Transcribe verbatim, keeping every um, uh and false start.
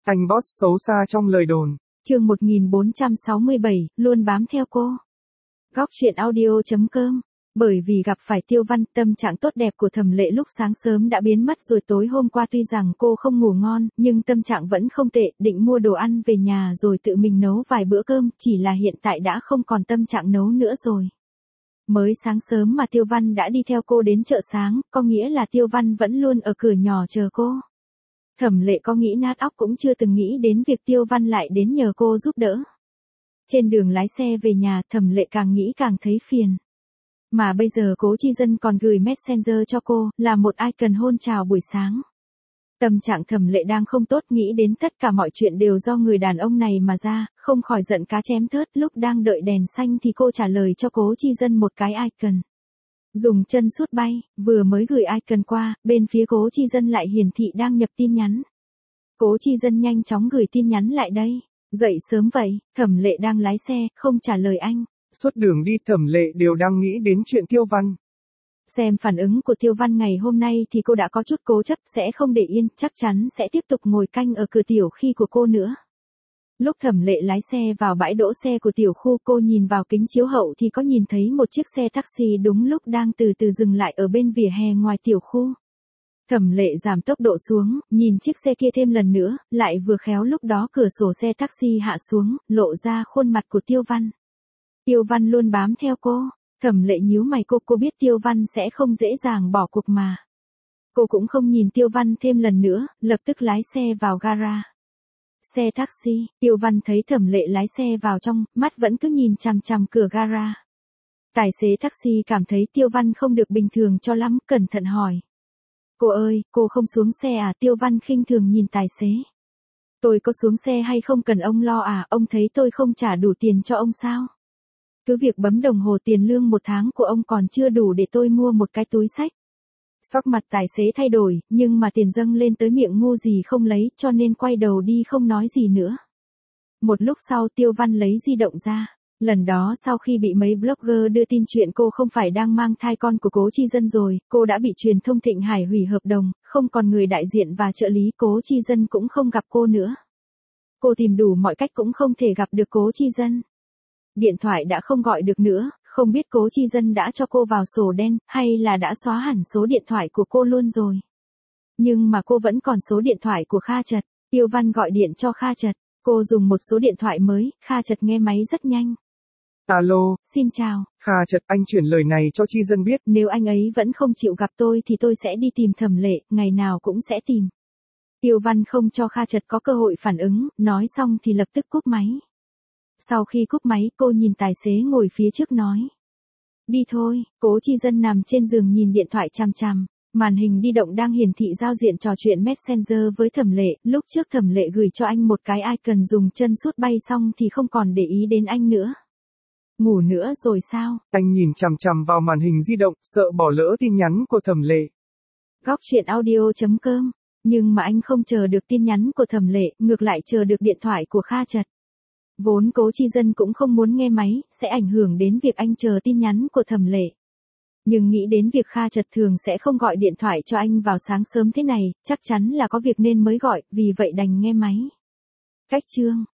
Anh boss xấu xa trong lời đồn. Chương một nghìn bốn trăm sáu mươi bảy, luôn bám theo cô. Góc truyện audio chấm com. Bởi vì gặp phải Tiêu Văn, tâm trạng tốt đẹp của Thẩm Lệ lúc sáng sớm đã biến mất rồi. Tối hôm qua tuy rằng cô không ngủ ngon, nhưng tâm trạng vẫn không tệ, định mua đồ ăn về nhà rồi tự mình nấu vài bữa cơm, chỉ là hiện tại đã không còn tâm trạng nấu nữa rồi. Mới sáng sớm mà Tiêu Văn đã đi theo cô đến chợ sáng, có nghĩa là Tiêu Văn vẫn luôn ở cửa nhỏ chờ cô. Thẩm Lệ có nghĩ nát óc cũng chưa từng nghĩ đến việc Tiêu Văn lại đến nhờ cô giúp đỡ. Trên đường lái xe về nhà, Thẩm Lệ càng nghĩ càng thấy phiền. Mà bây giờ Cố Chi Dân còn gửi Messenger cho cô, là một icon hôn chào buổi sáng. Tâm trạng Thẩm Lệ đang không tốt, nghĩ đến tất cả mọi chuyện đều do người đàn ông này mà ra, không khỏi giận cá chém thớt. Lúc đang đợi đèn xanh thì cô trả lời cho Cố Chi Dân một cái icon. Dùng chân sút bay, vừa mới gửi icon qua, bên phía Cố Chi Dân lại hiển thị đang nhập tin nhắn. Cố Chi Dân nhanh chóng gửi tin nhắn lại đây. Dậy sớm vậy, Thẩm Lệ đang lái xe, không trả lời anh. Suốt đường đi Thẩm Lệ đều đang nghĩ đến chuyện Tiêu Văn. Xem phản ứng của Tiêu Văn ngày hôm nay thì cô đã có chút cố chấp, sẽ không để yên, chắc chắn sẽ tiếp tục ngồi canh ở cửa tiểu khi của cô nữa. Lúc Thẩm Lệ lái xe vào bãi đỗ xe của tiểu khu, cô nhìn vào kính chiếu hậu thì có nhìn thấy một chiếc xe taxi đúng lúc đang từ từ dừng lại ở bên vỉa hè ngoài tiểu khu. Thẩm Lệ giảm tốc độ xuống, nhìn chiếc xe kia thêm lần nữa, lại vừa khéo lúc đó cửa sổ xe taxi hạ xuống, lộ ra khuôn mặt của Tiêu Văn. Tiêu Văn luôn bám theo cô. Thẩm Lệ nhíu mày, cô cô biết Tiêu Văn sẽ không dễ dàng bỏ cuộc mà. Cô cũng không nhìn Tiêu Văn thêm lần nữa, lập tức lái xe vào gara. Xe taxi, Tiêu Văn thấy Thẩm Lệ lái xe vào trong, mắt vẫn cứ nhìn chằm chằm cửa gara. Tài xế taxi cảm thấy Tiêu Văn không được bình thường cho lắm, cẩn thận hỏi. Cô ơi, cô không xuống xe à? Tiêu Văn khinh thường nhìn tài xế. Tôi có xuống xe hay không cần ông lo à, ông thấy tôi không trả đủ tiền cho ông sao? Cứ việc bấm đồng hồ tiền lương một tháng của ông còn chưa đủ để tôi mua một cái túi xách. Sắc mặt tài xế thay đổi, nhưng mà tiền dâng lên tới miệng ngu gì không lấy, cho nên quay đầu đi không nói gì nữa. Một lúc sau Tiêu Văn lấy di động ra. Lần đó sau khi bị mấy blogger đưa tin chuyện cô không phải đang mang thai con của Cố Chi Dân rồi, cô đã bị truyền thông Thịnh Hải hủy hợp đồng, không còn người đại diện và trợ lý, Cố Chi Dân cũng không gặp cô nữa. Cô tìm đủ mọi cách cũng không thể gặp được Cố Chi Dân. Điện thoại đã không gọi được nữa, không biết Cố Chi Dân đã cho cô vào sổ đen, hay là đã xóa hẳn số điện thoại của cô luôn rồi. Nhưng mà cô vẫn còn số điện thoại của Kha Chật. Tiêu Văn gọi điện cho Kha Chật. Cô dùng một số điện thoại mới, Kha Chật nghe máy rất nhanh. Alo, xin chào. Kha Chật, anh chuyển lời này cho Chi Dân biết. Nếu anh ấy vẫn không chịu gặp tôi thì tôi sẽ đi tìm Thẩm Lệ, ngày nào cũng sẽ tìm. Tiêu Văn không cho Kha Chật có cơ hội phản ứng, nói xong thì lập tức cúp máy. Sau khi cúp máy, cô nhìn tài xế ngồi phía trước nói. Đi thôi. Cố Chi Dân nằm trên giường nhìn điện thoại chằm chằm. Màn hình di động đang hiển thị giao diện trò chuyện Messenger với Thẩm Lệ. Lúc trước Thẩm Lệ gửi cho anh một cái icon dùng chân sút bay xong thì không còn để ý đến anh nữa. Ngủ nữa rồi sao? Anh nhìn chằm chằm vào màn hình di động, sợ bỏ lỡ tin nhắn của Thẩm Lệ. Góc truyện audio chấm com. Nhưng mà anh không chờ được tin nhắn của Thẩm Lệ, ngược lại chờ được điện thoại của Kha Chật. Vốn Cố Chi Dân cũng không muốn nghe máy, sẽ ảnh hưởng đến việc anh chờ tin nhắn của Thẩm Lệ. Nhưng nghĩ đến việc Kha Chật thường sẽ không gọi điện thoại cho anh vào sáng sớm thế này, chắc chắn là có việc nên mới gọi, vì vậy đành nghe máy. Cách chương.